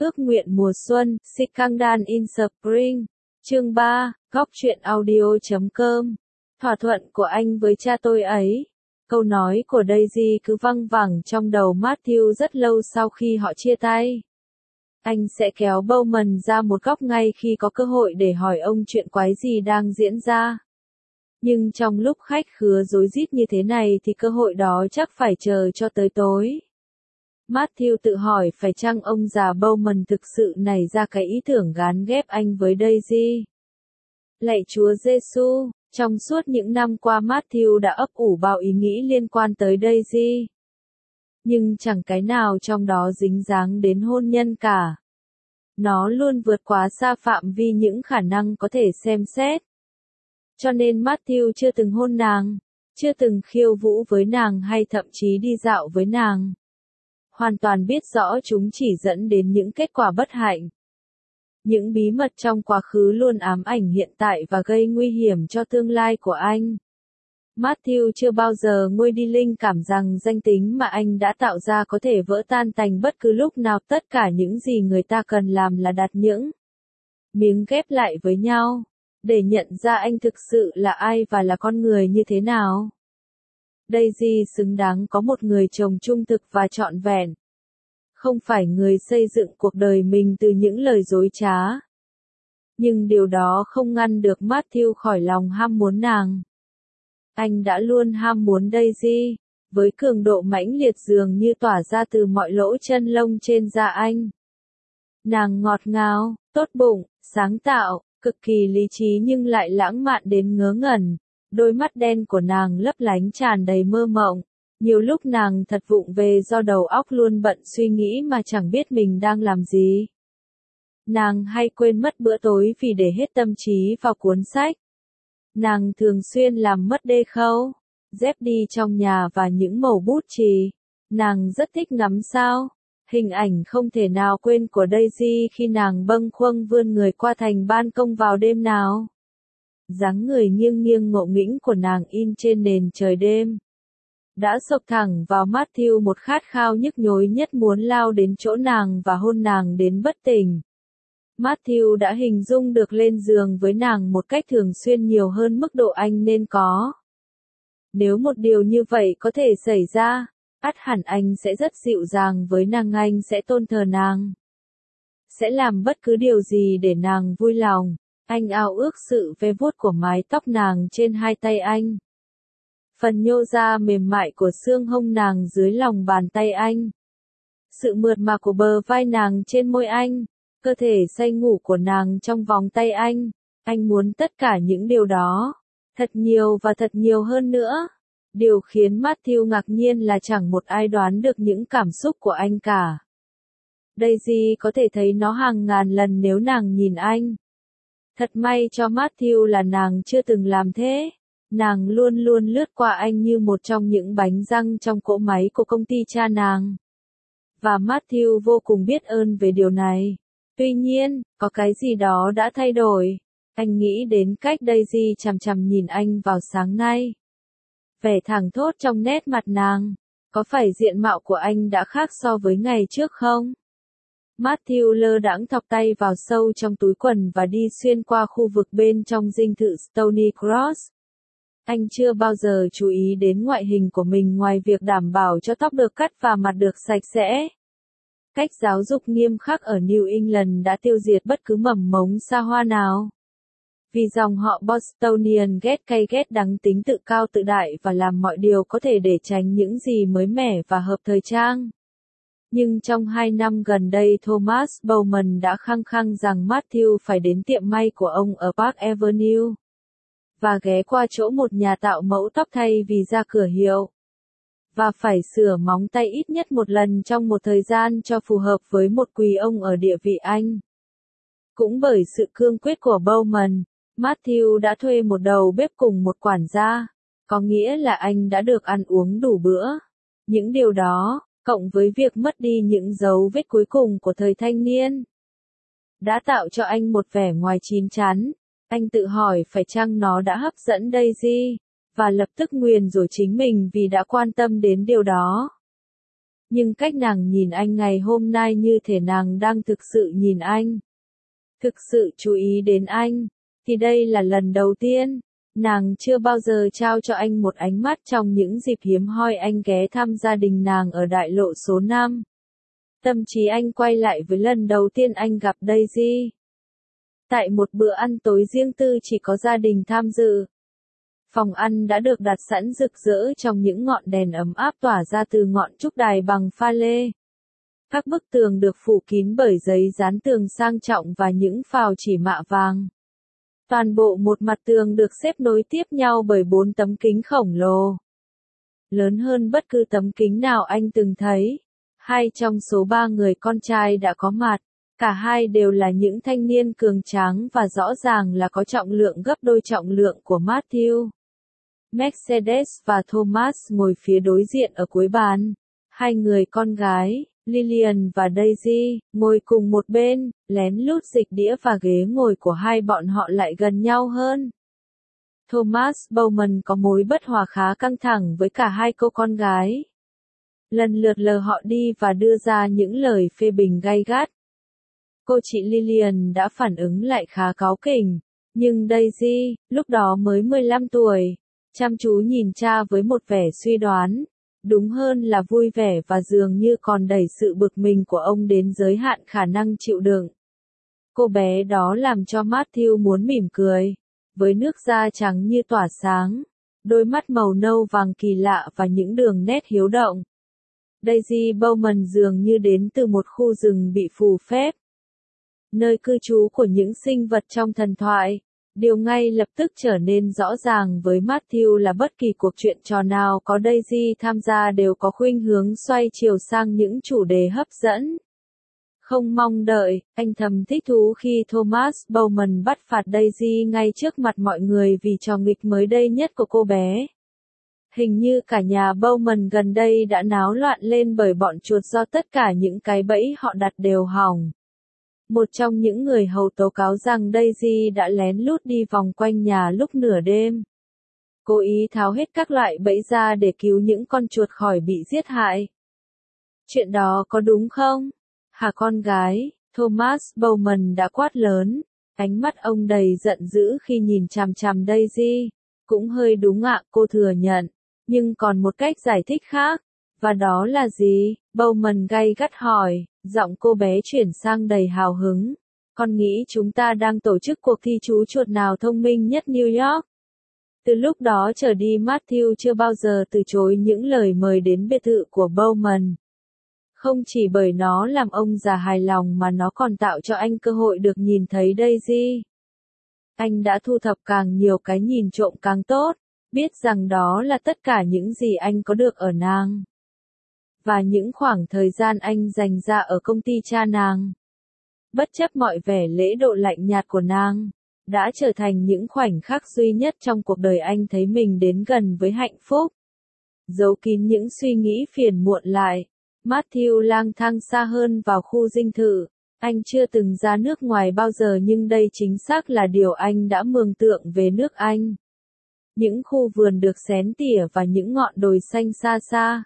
Ước nguyện mùa xuân, Sikandar in Spring. Chương 3, góc truyện audio.com. Thỏa thuận của anh với cha tôi ấy. Câu nói của Daisy cứ văng vẳng trong đầu Matthew rất lâu sau khi họ chia tay. Anh sẽ kéo Bowman ra một góc ngay khi có cơ hội để hỏi ông chuyện quái gì đang diễn ra. Nhưng trong lúc khách khứa rối rít như thế này thì cơ hội đó chắc phải chờ cho tới tối. Matthew tự hỏi phải chăng ông già Bowman thực sự nảy ra cái ý tưởng gán ghép anh với Daisy. Lạy Chúa Giêsu, trong suốt những năm qua Matthew đã ấp ủ bao ý nghĩ liên quan tới Daisy. Nhưng chẳng cái nào trong đó dính dáng đến hôn nhân cả. Nó luôn vượt quá xa phạm vi những khả năng có thể xem xét. Cho nên Matthew chưa từng hôn nàng, chưa từng khiêu vũ với nàng hay thậm chí đi dạo với nàng. Hoàn toàn biết rõ chúng chỉ dẫn đến những kết quả bất hạnh. Những bí mật trong quá khứ luôn ám ảnh hiện tại và gây nguy hiểm cho tương lai của anh. Matthew chưa bao giờ nguôi đi linh cảm rằng danh tính mà anh đã tạo ra có thể vỡ tan tành bất cứ lúc nào. Tất cả những gì người ta cần làm là đặt những miếng ghép lại với nhau, để nhận ra anh thực sự là ai và là con người như thế nào. Daisy xứng đáng có một người chồng trung thực và trọn vẹn. Không phải người xây dựng cuộc đời mình từ những lời dối trá. Nhưng điều đó không ngăn được Matthew khỏi lòng ham muốn nàng. Anh đã luôn ham muốn Daisy, với cường độ mãnh liệt dường như tỏa ra từ mọi lỗ chân lông trên da anh. Nàng ngọt ngào, tốt bụng, sáng tạo, cực kỳ lý trí nhưng lại lãng mạn đến ngớ ngẩn. Đôi mắt đen của nàng lấp lánh tràn đầy mơ mộng. Nhiều lúc nàng thật vụng về do đầu óc luôn bận suy nghĩ mà chẳng biết mình đang làm gì. Nàng hay quên mất bữa tối vì để hết tâm trí vào cuốn sách. Nàng thường xuyên làm mất đê khâu, dép đi trong nhà và những mẩu bút chì. Nàng rất thích ngắm sao. Hình ảnh không thể nào quên của Daisy khi nàng bâng khuâng vươn người qua thành ban công vào đêm nào. Dáng người nghiêng nghiêng ngộ nghĩnh của nàng in trên nền trời đêm. Đã sộc thẳng vào Matthew một khát khao nhức nhối nhất muốn lao đến chỗ nàng và hôn nàng đến bất tỉnh. Matthew đã hình dung được lên giường với nàng một cách thường xuyên nhiều hơn mức độ anh nên có. Nếu một điều như vậy có thể xảy ra, ắt hẳn anh sẽ rất dịu dàng với nàng, anh sẽ tôn thờ nàng. Sẽ làm bất cứ điều gì để nàng vui lòng. Anh ao ước sự ve vuốt của mái tóc nàng trên hai tay anh. Phần nhô ra mềm mại của xương hông nàng dưới lòng bàn tay anh. Sự mượt mà của bờ vai nàng trên môi anh. Cơ thể say ngủ của nàng trong vòng tay anh. Anh muốn tất cả những điều đó. Thật nhiều và thật nhiều hơn nữa. Điều khiến Matthew ngạc nhiên là chẳng một ai đoán được những cảm xúc của anh cả. Daisy có thể thấy nó hàng ngàn lần nếu nàng nhìn anh. Thật may cho Matthew là nàng chưa từng làm thế. Nàng luôn luôn lướt qua anh như một trong những bánh răng trong cỗ máy của công ty cha nàng. Và Matthew vô cùng biết ơn về điều này. Tuy nhiên, có cái gì đó đã thay đổi. Anh nghĩ đến cách Daisy chằm chằm nhìn anh vào sáng nay. Vẻ thẳng thốt trong nét mặt nàng. Có phải diện mạo của anh đã khác so với ngày trước không? Matthew lơ đãng thọc tay vào sâu trong túi quần và đi xuyên qua khu vực bên trong dinh thự Stony Cross. Anh chưa bao giờ chú ý đến ngoại hình của mình ngoài việc đảm bảo cho tóc được cắt và mặt được sạch sẽ. Cách giáo dục nghiêm khắc ở New England đã tiêu diệt bất cứ mầm mống xa hoa nào. Vì dòng họ Bostonian ghét cay ghét đắng, tính tự cao tự đại và làm mọi điều có thể để tránh những gì mới mẻ và hợp thời trang. Nhưng trong 2 năm gần đây Thomas Bowman đã khăng khăng rằng Matthew phải đến tiệm may của ông ở Park Avenue. Và ghé qua chỗ một nhà tạo mẫu tóc thay vì ra cửa hiệu. Và phải sửa móng tay ít nhất một lần trong một thời gian cho phù hợp với một quý ông ở địa vị Anh. Cũng bởi sự cương quyết của Bowman, Matthew đã thuê một đầu bếp cùng một quản gia. Có nghĩa là anh đã được ăn uống đủ bữa. Những điều đó, cộng với việc mất đi những dấu vết cuối cùng của thời thanh niên, đã tạo cho anh một vẻ ngoài chín chắn. Anh tự hỏi phải chăng nó đã hấp dẫn Daisy, và lập tức nguyền rủa chính mình vì đã quan tâm đến điều đó. Nhưng cách nàng nhìn anh ngày hôm nay như thể nàng đang thực sự nhìn anh. Thực sự chú ý đến anh. Thì đây là lần đầu tiên. Nàng chưa bao giờ trao cho anh một ánh mắt trong những dịp hiếm hoi anh ghé thăm gia đình nàng ở đại lộ số 5. Tâm trí anh quay lại với lần đầu tiên anh gặp Daisy. Tại một bữa ăn tối riêng tư chỉ có gia đình tham dự. Phòng ăn đã được đặt sẵn rực rỡ trong những ngọn đèn ấm áp tỏa ra từ ngọn trúc đài bằng pha lê. Các bức tường được phủ kín bởi giấy dán tường sang trọng và những phào chỉ mạ vàng. Toàn bộ một mặt tường được xếp nối tiếp nhau bởi 4 tấm kính khổng lồ. Lớn hơn bất cứ tấm kính nào anh từng thấy. 2 trong số 3 người con trai đã có mặt. Cả hai đều là những thanh niên cường tráng và rõ ràng là có trọng lượng gấp đôi trọng lượng của Matthew. Mercedes và Thomas ngồi phía đối diện ở cuối bàn. 2 người con gái, Lillian và Daisy, ngồi cùng một bên, lén lút dịch đĩa và ghế ngồi của hai bọn họ lại gần nhau hơn. Thomas Bowman có mối bất hòa khá căng thẳng với cả hai cô con gái. Lần lượt lờ họ đi và đưa ra những lời phê bình gay gắt. Cô chị Lillian đã phản ứng lại khá cáu kỉnh, nhưng Daisy, lúc đó mới 15 tuổi, chăm chú nhìn cha với một vẻ suy đoán, đúng hơn là vui vẻ và dường như còn đẩy sự bực mình của ông đến giới hạn khả năng chịu đựng. Cô bé đó làm cho Matthew muốn mỉm cười, với nước da trắng như tỏa sáng, đôi mắt màu nâu vàng kỳ lạ và những đường nét hiếu động. Daisy Bowman dường như đến từ một khu rừng bị phù phép, nơi cư trú của những sinh vật trong thần thoại. Điều ngay lập tức trở nên rõ ràng với Matthew là bất kỳ cuộc chuyện trò nào có Daisy tham gia đều có khuynh hướng xoay chiều sang những chủ đề hấp dẫn. Không mong đợi, anh thầm thích thú khi Thomas Bowman bắt phạt Daisy ngay trước mặt mọi người vì trò nghịch mới đây nhất của cô bé. Hình như cả nhà Bowman gần đây đã náo loạn lên bởi bọn chuột do tất cả những cái bẫy họ đặt đều hỏng. Một trong những người hầu tố cáo rằng Daisy đã lén lút đi vòng quanh nhà lúc nửa đêm. Cố ý tháo hết các loại bẫy ra để cứu những con chuột khỏi bị giết hại. Chuyện đó có đúng không? Hả con gái? Thomas Bowman đã quát lớn. Ánh mắt ông đầy giận dữ khi nhìn chằm chằm Daisy. Cũng hơi đúng ạ, cô thừa nhận. Nhưng còn một cách giải thích khác. Và đó là gì? Bowman gay gắt hỏi, giọng cô bé chuyển sang đầy hào hứng. Con nghĩ chúng ta đang tổ chức cuộc thi chú chuột nào thông minh nhất New York? Từ lúc đó trở đi Matthew chưa bao giờ từ chối những lời mời đến biệt thự của Bowman. Không chỉ bởi nó làm ông già hài lòng mà nó còn tạo cho anh cơ hội được nhìn thấy Daisy. Anh đã thu thập càng nhiều cái nhìn trộm càng tốt, biết rằng đó là tất cả những gì anh có được ở nàng. Và những khoảng thời gian anh dành ra ở công ty cha nàng, bất chấp mọi vẻ lễ độ lạnh nhạt của nàng, đã trở thành những khoảnh khắc duy nhất trong cuộc đời anh thấy mình đến gần với hạnh phúc. Giấu kín những suy nghĩ phiền muộn lại, Matthew lang thang xa hơn vào khu dinh thự. Anh chưa từng ra nước ngoài bao giờ nhưng đây chính xác là điều anh đã mường tượng về nước Anh. Những khu vườn được xén tỉa và những ngọn đồi xanh xa xa.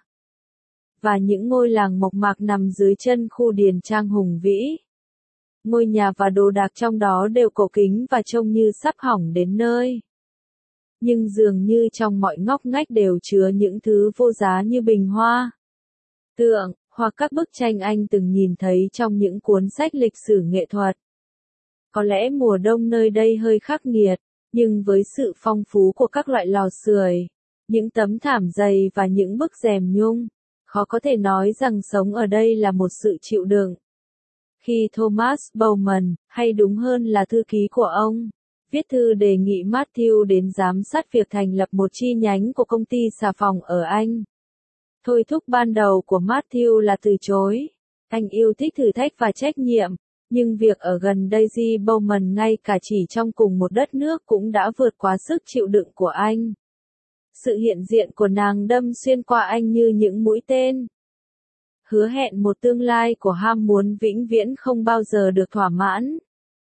Và những ngôi làng mộc mạc nằm dưới chân khu điền trang hùng vĩ. Ngôi nhà và đồ đạc trong đó đều cổ kính và trông như sắp hỏng đến nơi. Nhưng dường như trong mọi ngóc ngách đều chứa những thứ vô giá như bình hoa, tượng, hoặc các bức tranh anh từng nhìn thấy trong những cuốn sách lịch sử nghệ thuật. Có lẽ mùa đông nơi đây hơi khắc nghiệt, nhưng với sự phong phú của các loại lò sưởi, những tấm thảm dày và những bức rèm nhung, khó có thể nói rằng sống ở đây là một sự chịu đựng. Khi Thomas Bowman, hay đúng hơn là thư ký của ông, viết thư đề nghị Matthew đến giám sát việc thành lập một chi nhánh của công ty xà phòng ở Anh. Thôi thúc ban đầu của Matthew là từ chối. Anh yêu thích thử thách và trách nhiệm, nhưng việc ở gần Daisy Bowman ngay cả chỉ trong cùng một đất nước cũng đã vượt quá sức chịu đựng của anh. Sự hiện diện của nàng đâm xuyên qua anh như những mũi tên. Hứa hẹn một tương lai của ham muốn vĩnh viễn không bao giờ được thỏa mãn.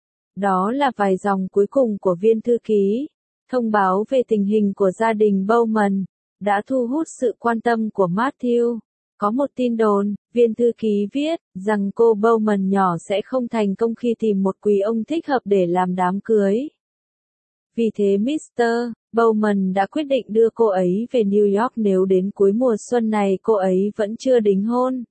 Đó là vài dòng cuối cùng của viên thư ký, thông báo về tình hình của gia đình Bowman, đã thu hút sự quan tâm của Matthew. Có một tin đồn, viên thư ký viết, rằng cô Bowman nhỏ sẽ không thành công khi tìm một quý ông thích hợp để làm đám cưới. Vì thế Mr. Bowman đã quyết định đưa cô ấy về New York nếu đến cuối mùa xuân này cô ấy vẫn chưa đính hôn.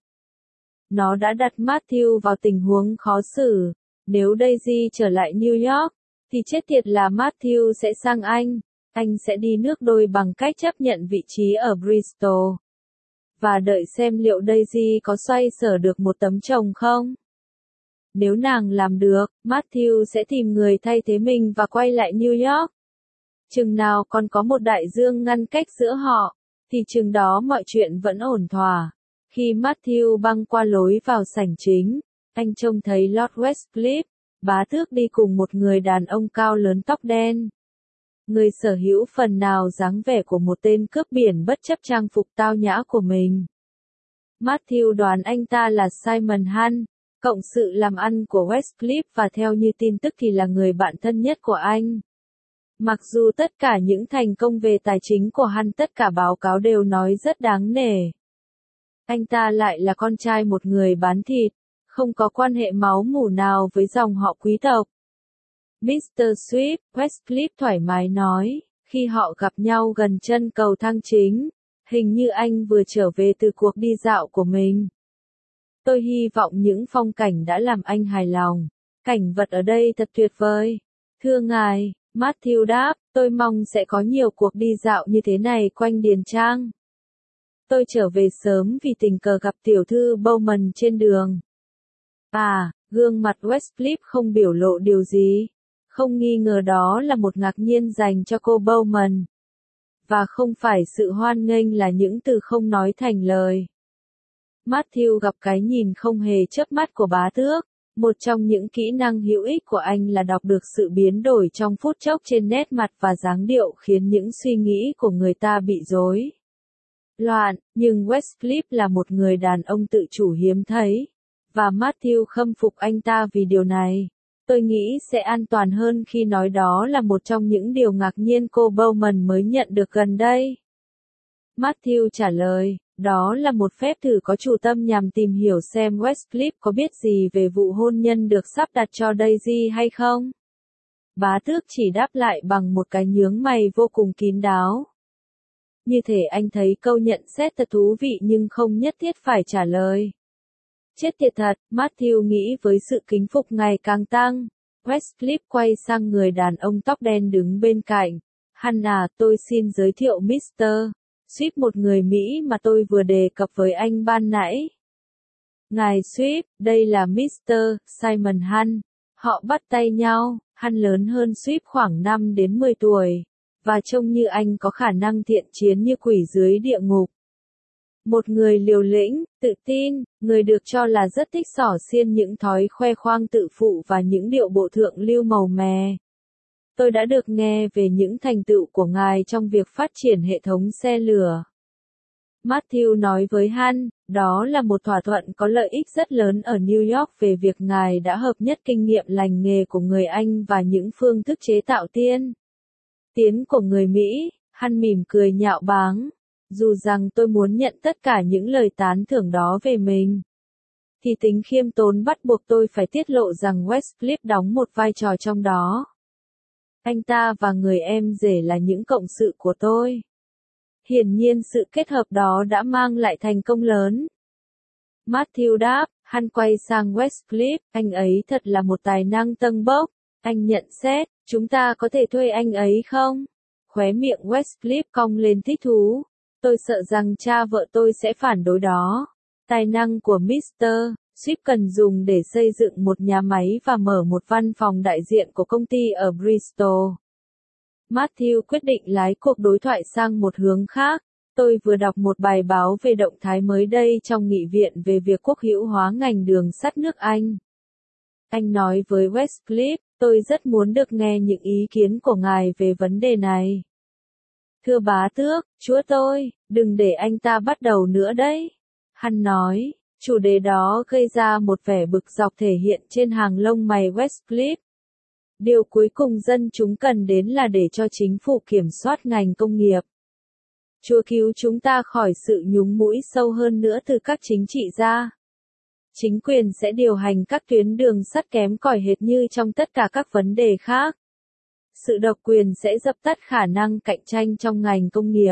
Nó đã đặt Matthew vào tình huống khó xử. Nếu Daisy trở lại New York, thì chết tiệt là Matthew sẽ sang Anh. Anh sẽ đi nước đôi bằng cách chấp nhận vị trí ở Bristol. Và đợi xem liệu Daisy có xoay sở được một tấm chồng không. Nếu nàng làm được, Matthew sẽ tìm người thay thế mình và quay lại New York. Chừng nào còn có một đại dương ngăn cách giữa họ, thì chừng đó mọi chuyện vẫn ổn thỏa. Khi Matthew băng qua lối vào sảnh chính, anh trông thấy Lord Westcliff, bá tước đi cùng một người đàn ông cao lớn tóc đen. Người sở hữu phần nào dáng vẻ của một tên cướp biển bất chấp trang phục tao nhã của mình. Matthew đoán anh ta là Simon Hunt, cộng sự làm ăn của Westcliff và theo như tin tức thì là người bạn thân nhất của anh. Mặc dù tất cả những thành công về tài chính của Hunt tất cả báo cáo đều nói rất đáng nể. Anh ta lại là con trai một người bán thịt, không có quan hệ máu mủ nào với dòng họ quý tộc. Mr. Swift, Westcliff thoải mái nói, khi họ gặp nhau gần chân cầu thang chính, hình như anh vừa trở về từ cuộc đi dạo của mình. Tôi hy vọng những phong cảnh đã làm anh hài lòng. Cảnh vật ở đây thật tuyệt vời. Thưa ngài, Matthew đáp, tôi mong sẽ có nhiều cuộc đi dạo như thế này quanh Điền Trang. Tôi trở về sớm vì tình cờ gặp tiểu thư Bowman trên đường. À, gương mặt Westcliff không biểu lộ điều gì. Không nghi ngờ đó là một ngạc nhiên dành cho cô Bowman. Và không phải sự hoan nghênh là những từ không nói thành lời. Matthew gặp cái nhìn không hề chớp mắt của bá tước. Một trong những kỹ năng hữu ích của anh là đọc được sự biến đổi trong phút chốc trên nét mặt và dáng điệu khiến những suy nghĩ của người ta bị rối loạn, nhưng Westcliff là một người đàn ông tự chủ hiếm thấy. Và Matthew khâm phục anh ta vì điều này. Tôi nghĩ sẽ an toàn hơn khi nói đó là một trong những điều ngạc nhiên cô Bowman mới nhận được gần đây. Matthew trả lời, đó là một phép thử có chủ tâm nhằm tìm hiểu xem Westcliff có biết gì về vụ hôn nhân được sắp đặt cho Daisy hay không. Bá tước chỉ đáp lại bằng một cái nhướng mày vô cùng kín đáo. Như thể anh thấy câu nhận xét thật thú vị nhưng không nhất thiết phải trả lời. Chết tiệt thật, Matthew nghĩ với sự kính phục ngày càng tăng. Westcliff quay sang người đàn ông tóc đen đứng bên cạnh. Hannah, tôi xin giới thiệu Mr. Swift, một người Mỹ mà tôi vừa đề cập với anh ban nãy. Ngài Swift, đây là Mr. Simon Hunt. Họ bắt tay nhau, Hunt lớn hơn Swift khoảng 5 đến 10 tuổi. Và trông như anh có khả năng thiện chiến như quỷ dưới địa ngục. Một người liều lĩnh, tự tin, người được cho là rất thích xỏ xiên những thói khoe khoang tự phụ và những điệu bộ thượng lưu màu mè. Tôi đã được nghe về những thành tựu của ngài trong việc phát triển hệ thống xe lửa. Matthew nói với Hunt, đó là một thỏa thuận có lợi ích rất lớn ở New York về việc ngài đã hợp nhất kinh nghiệm lành nghề của người Anh và những phương thức chế tạo tiên tiến của người Mỹ. Hunt mỉm cười nhạo báng. Dù rằng tôi muốn nhận tất cả những lời tán thưởng đó về mình, thì tính khiêm tốn bắt buộc tôi phải tiết lộ rằng Westcliff đóng một vai trò trong đó. Anh ta và người em rể là những cộng sự của tôi. Hiển nhiên sự kết hợp đó đã mang lại thành công lớn. Matthew đáp, Hunt quay sang Westcliff, anh ấy thật là một tài năng tâng bốc. Anh nhận xét, chúng ta có thể thuê anh ấy không? Khóe miệng Westcliff cong lên thích thú. Tôi sợ rằng cha vợ tôi sẽ phản đối đó. Tài năng của Mr. Swift cần dùng để xây dựng một nhà máy và mở một văn phòng đại diện của công ty ở Bristol. Matthew quyết định lái cuộc đối thoại sang một hướng khác. Tôi vừa đọc một bài báo về động thái mới đây trong nghị viện về việc quốc hữu hóa ngành đường sắt nước Anh. Anh nói với Westcliff, tôi rất muốn được nghe những ý kiến của ngài về vấn đề này. Thưa bá tước, chúa tôi, đừng để anh ta bắt đầu nữa đấy. Hunt nói, chủ đề đó gây ra một vẻ bực dọc thể hiện trên hàng lông mày Westcliff. Điều cuối cùng dân chúng cần đến là để cho chính phủ kiểm soát ngành công nghiệp. Chúa cứu chúng ta khỏi sự nhúng mũi sâu hơn nữa từ các chính trị gia. Chính quyền sẽ điều hành các tuyến đường sắt kém cỏi hệt như trong tất cả các vấn đề khác. Sự độc quyền sẽ dập tắt khả năng cạnh tranh trong ngành công nghiệp.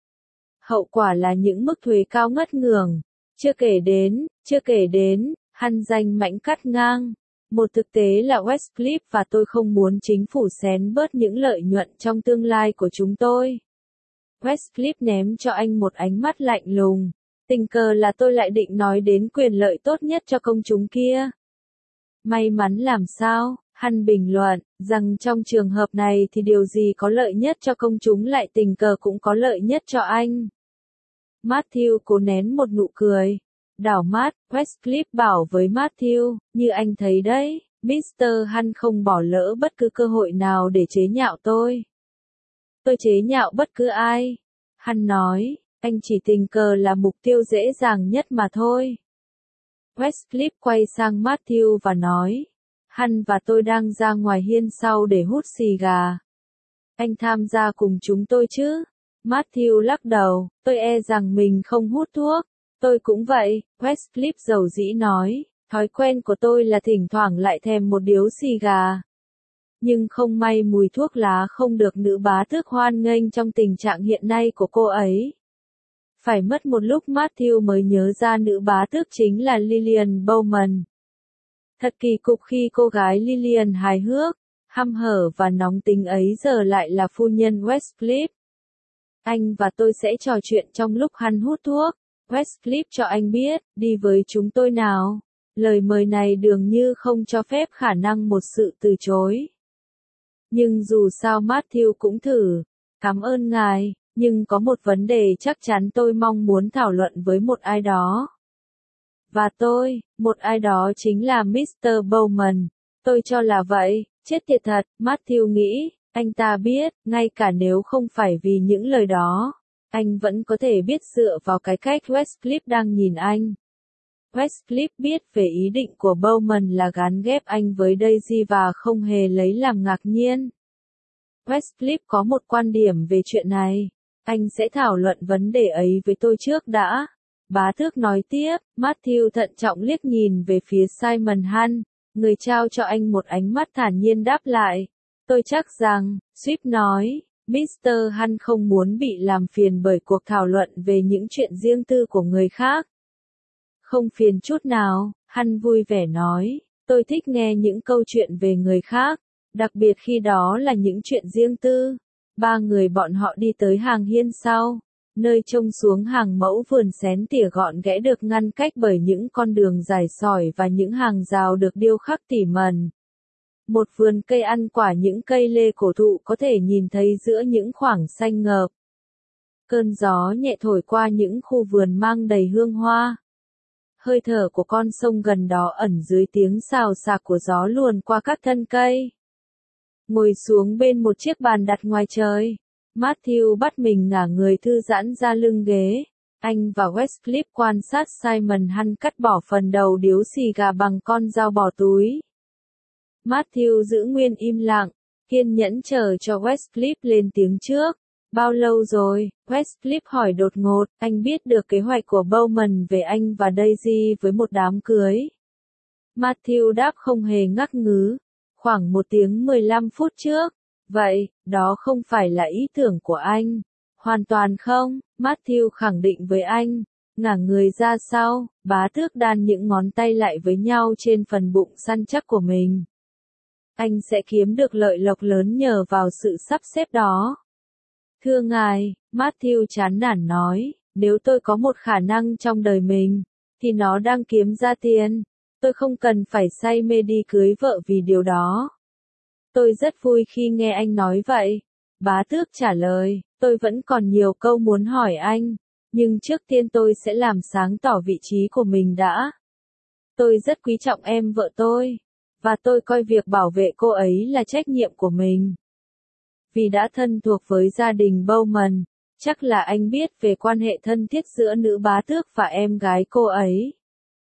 Hậu quả là những mức thuế cao ngất ngưởng. Chưa kể đến, Hăn danh mãnh cắt ngang. Một thực tế là Westcliff và tôi không muốn chính phủ xén bớt những lợi nhuận trong tương lai của chúng tôi. Westcliff ném cho anh một ánh mắt lạnh lùng. Tình cờ là tôi lại định nói đến quyền lợi tốt nhất cho công chúng kia. May mắn làm sao, Hăn bình luận, rằng trong trường hợp này thì điều gì có lợi nhất cho công chúng lại tình cờ cũng có lợi nhất cho anh. Matthew cố nén một nụ cười. Đảo mắt, Westcliff bảo với Matthew, như anh thấy đấy, Mr. Hăn không bỏ lỡ bất cứ cơ hội nào để chế nhạo tôi. Tôi chế nhạo bất cứ ai. Hăn nói, anh chỉ tình cờ là mục tiêu dễ dàng nhất mà thôi. Westcliff quay sang Matthew và nói, Hăn và tôi đang ra ngoài hiên sau để hút xì gà. Anh tham gia cùng chúng tôi chứ? Matthew lắc đầu, tôi e rằng mình không hút thuốc. Tôi cũng vậy, Westcliff dầu dĩ nói, thói quen của tôi là thỉnh thoảng lại thèm một điếu xì gà. Nhưng không may mùi thuốc lá không được nữ bá tước hoan nghênh trong tình trạng hiện nay của cô ấy. Phải mất một lúc Matthew mới nhớ ra nữ bá tước chính là Lillian Bowman. Thật kỳ cục khi cô gái Lillian hài hước, hăm hở và nóng tính ấy giờ lại là phu nhân Westcliff. Anh và tôi sẽ trò chuyện trong lúc Hăn hút thuốc. Westcliff cho anh biết, đi với chúng tôi nào. Lời mời này dường như không cho phép khả năng một sự từ chối. Nhưng dù sao Matthew cũng thử. Cảm ơn ngài, nhưng có một vấn đề chắc chắn tôi mong muốn thảo luận với một ai đó. Và một ai đó chính là Mr. Bowman. Tôi cho là vậy, chết tiệt thật, Matthew nghĩ, anh ta biết, ngay cả nếu không phải vì những lời đó. Anh vẫn có thể biết dựa vào cái cách Westcliff đang nhìn anh. Westcliff biết về ý định của Bowman là gán ghép anh với Daisy và không hề lấy làm ngạc nhiên. Westcliff có một quan điểm về chuyện này. Anh sẽ thảo luận vấn đề ấy với tôi trước đã. Bá tước nói tiếp, Matthew thận trọng liếc nhìn về phía Simon Hunt, người trao cho anh một ánh mắt thản nhiên đáp lại. Tôi chắc rằng, Swift nói, Mr. Hunt không muốn bị làm phiền bởi cuộc thảo luận về những chuyện riêng tư của người khác. Không phiền chút nào, Hunt vui vẻ nói, tôi thích nghe những câu chuyện về người khác, đặc biệt khi đó là những chuyện riêng tư. Ba người bọn họ đi tới hàng hiên sau, nơi trông xuống hàng mẫu vườn xén tỉa gọn ghẽ được ngăn cách bởi những con đường dài sỏi và những hàng rào được điêu khắc tỉ mẩn. Một vườn cây ăn quả, những cây lê cổ thụ có thể nhìn thấy giữa những khoảng xanh ngợp. Cơn gió nhẹ thổi qua những khu vườn mang đầy hương hoa. Hơi thở của con sông gần đó ẩn dưới tiếng xào xạc của gió luồn qua các thân cây. Ngồi xuống bên một chiếc bàn đặt ngoài trời, Matthew bắt mình ngả người thư giãn ra lưng ghế. Anh và Westcliff quan sát Simon Hunt cắt bỏ phần đầu điếu xì gà bằng con dao bỏ túi. Matthew giữ nguyên im lặng, kiên nhẫn chờ cho Westcliff lên tiếng trước. Bao lâu rồi? Westcliff hỏi đột ngột, anh biết được kế hoạch của Bowman về anh và Daisy với một đám cưới. Matthew đáp không hề ngắc ngứ. Khoảng 1 tiếng 15 phút trước. Vậy, đó không phải là ý tưởng của anh. Hoàn toàn không, Matthew khẳng định với anh. Ngả người ra sau, bá tước đan những ngón tay lại với nhau trên phần bụng săn chắc của mình. Anh sẽ kiếm được lợi lộc lớn nhờ vào sự sắp xếp đó. Thưa ngài, Matthew chán nản nói, nếu tôi có một khả năng trong đời mình, thì nó đang kiếm ra tiền. Tôi không cần phải say mê đi cưới vợ vì điều đó. Tôi rất vui khi nghe anh nói vậy. Bá tước trả lời, tôi vẫn còn nhiều câu muốn hỏi anh, nhưng trước tiên tôi sẽ làm sáng tỏ vị trí của mình đã. Tôi rất quý trọng em vợ tôi, và tôi coi việc bảo vệ cô ấy là trách nhiệm của mình. Vì đã thân thuộc với gia đình Bowman, chắc là anh biết về quan hệ thân thiết giữa nữ bá tước và em gái cô ấy.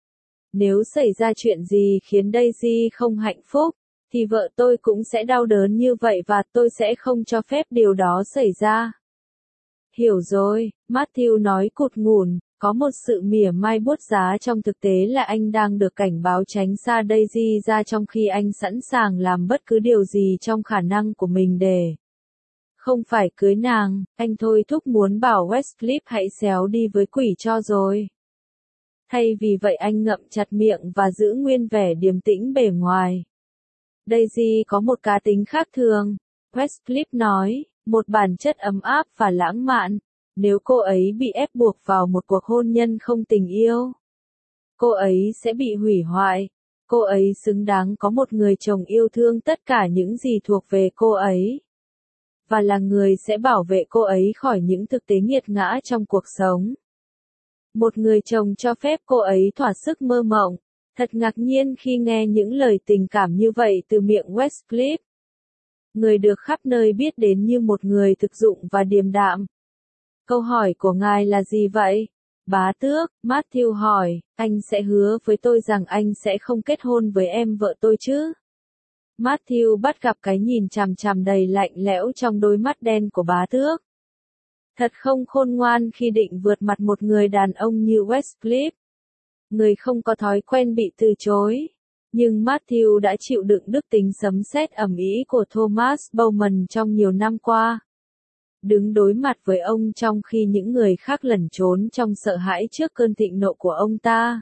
Nếu xảy ra chuyện gì khiến Daisy không hạnh phúc, thì vợ tôi cũng sẽ đau đớn như vậy và tôi sẽ không cho phép điều đó xảy ra. Hiểu rồi, Matthew nói cụt ngùn, có một sự mỉa mai buốt giá trong thực tế là anh đang được cảnh báo tránh xa Daisy ra trong khi anh sẵn sàng làm bất cứ điều gì trong khả năng của mình để không phải cưới nàng. Anh thôi thúc muốn bảo Westcliff hãy xéo đi với quỷ cho rồi. Thay vì vậy anh ngậm chặt miệng và giữ nguyên vẻ điềm tĩnh bề ngoài. Daisy có một cá tính khác thường, Westcliff nói, một bản chất ấm áp và lãng mạn. Nếu cô ấy bị ép buộc vào một cuộc hôn nhân không tình yêu, cô ấy sẽ bị hủy hoại. Cô ấy xứng đáng có một người chồng yêu thương tất cả những gì thuộc về cô ấy, và là người sẽ bảo vệ cô ấy khỏi những thực tế nghiệt ngã trong cuộc sống. Một người chồng cho phép cô ấy thỏa sức mơ mộng. Thật ngạc nhiên khi nghe những lời tình cảm như vậy từ miệng Westcliff, người được khắp nơi biết đến như một người thực dụng và điềm đạm. Câu hỏi của ngài là gì vậy? Bá tước, Matthew hỏi, anh sẽ hứa với tôi rằng anh sẽ không kết hôn với em vợ tôi chứ? Matthew bắt gặp cái nhìn chằm chằm đầy lạnh lẽo trong đôi mắt đen của bá tước. Thật không khôn ngoan khi định vượt mặt một người đàn ông như Westcliff. Người không có thói quen bị từ chối. Nhưng Matthew đã chịu đựng đức tính sấm sét ầm ĩ của Thomas Bowman trong nhiều năm qua. Đứng đối mặt với ông trong khi những người khác lẩn trốn trong sợ hãi trước cơn thịnh nộ của ông ta.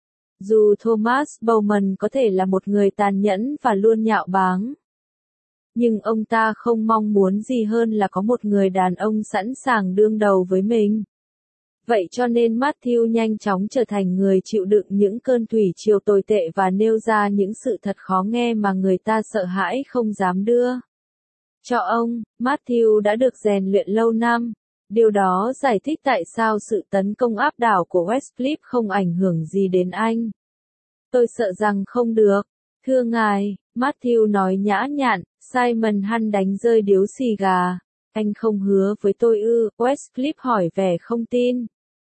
Dù Thomas Bowman có thể là một người tàn nhẫn và luôn nhạo báng, nhưng ông ta không mong muốn gì hơn là có một người đàn ông sẵn sàng đương đầu với mình. Vậy cho nên Matthew nhanh chóng trở thành người chịu đựng những cơn thủy triều tồi tệ và nêu ra những sự thật khó nghe mà người ta sợ hãi không dám đưa cho ông. Matthew đã được rèn luyện lâu năm. Điều đó giải thích tại sao sự tấn công áp đảo của Westcliff không ảnh hưởng gì đến anh. Tôi sợ rằng không được. Thưa ngài, Matthew nói nhã nhặn. Simon Hunt đánh rơi điếu xì gà. Anh không hứa với tôi ư? Westcliff hỏi vẻ không tin.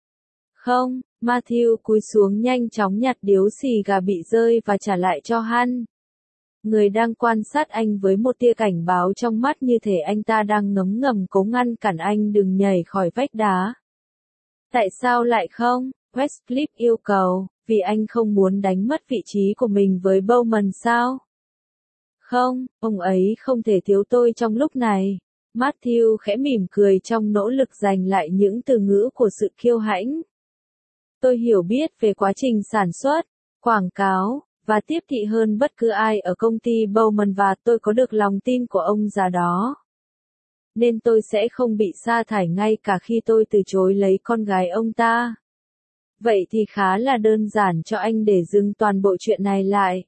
Không, Matthew cúi xuống nhanh chóng nhặt điếu xì gà bị rơi và trả lại cho Hunt. Người đang quan sát anh với một tia cảnh báo trong mắt như thể anh ta đang ngấm ngầm cố ngăn cản anh đừng nhảy khỏi vách đá. Tại sao lại không? Westcliff yêu cầu, vì anh không muốn đánh mất vị trí của mình với Bowman sao? Không, ông ấy không thể thiếu tôi trong lúc này. Matthew khẽ mỉm cười trong nỗ lực giành lại những từ ngữ của sự kiêu hãnh. Tôi hiểu biết về quá trình sản xuất, quảng cáo, và tiếp thị hơn bất cứ ai ở công ty Bowman và tôi có được lòng tin của ông già đó. Nên tôi sẽ không bị sa thải ngay cả khi tôi từ chối lấy con gái ông ta. Vậy thì khá là đơn giản cho anh để dừng toàn bộ chuyện này lại.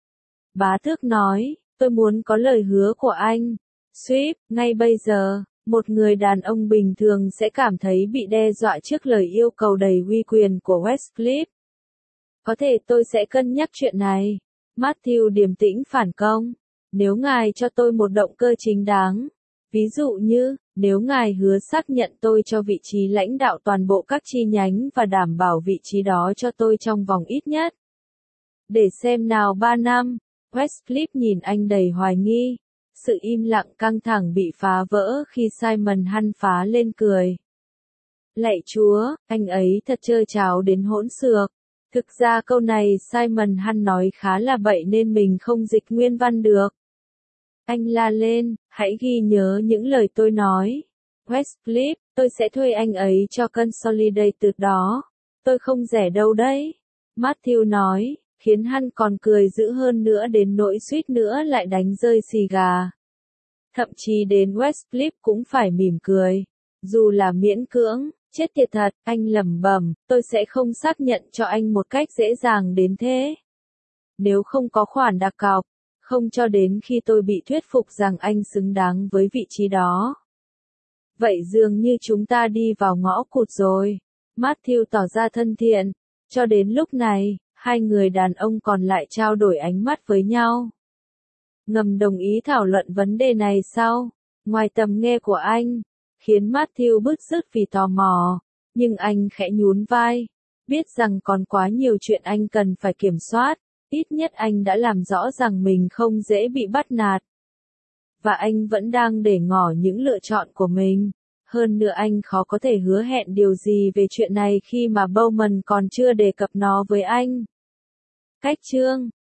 Bá tước nói, tôi muốn có lời hứa của anh. Swift, ngay bây giờ, một người đàn ông bình thường sẽ cảm thấy bị đe dọa trước lời yêu cầu đầy uy quyền của Westcliff. Có thể tôi sẽ cân nhắc chuyện này. Matthew điềm tĩnh phản công. Nếu ngài cho tôi một động cơ chính đáng. Ví dụ như, nếu ngài hứa xác nhận tôi cho vị trí lãnh đạo toàn bộ các chi nhánh và đảm bảo vị trí đó cho tôi trong vòng ít nhất. Để xem nào 3 năm. Westcliff nhìn anh đầy hoài nghi. Sự im lặng căng thẳng bị phá vỡ khi Simon Hunt phá lên cười. Lạy Chúa, anh ấy thật trơ tráo đến hỗn xược. Thực ra câu này Simon Hunt nói khá là bậy nên mình không dịch nguyên văn được. Anh la lên, hãy ghi nhớ những lời tôi nói. Westcliff, tôi sẽ thuê anh ấy cho Consolidated đó. Tôi không rẻ đâu đấy. Matthew nói, khiến Hunt còn cười dữ hơn nữa đến nỗi suýt nữa lại đánh rơi xì gà. Thậm chí đến Westcliff cũng phải mỉm cười. Dù là miễn cưỡng, chết tiệt thật, anh lẩm bẩm, tôi sẽ không xác nhận cho anh một cách dễ dàng đến thế. Nếu không có khoản đặt cọc, không cho đến khi tôi bị thuyết phục rằng anh xứng đáng với vị trí đó. Vậy dường như chúng ta đi vào ngõ cụt rồi. Matthew tỏ ra thân thiện. Cho đến lúc này, hai người đàn ông còn lại trao đổi ánh mắt với nhau. Ngầm đồng ý thảo luận vấn đề này sau, ngoài tầm nghe của anh, khiến Matthew bứt rứt vì tò mò, nhưng anh khẽ nhún vai, biết rằng còn quá nhiều chuyện anh cần phải kiểm soát, ít nhất anh đã làm rõ rằng mình không dễ bị bắt nạt. Và anh vẫn đang để ngỏ những lựa chọn của mình. Hơn nữa anh khó có thể hứa hẹn điều gì về chuyện này khi mà Bowman còn chưa đề cập nó với anh. Cách chương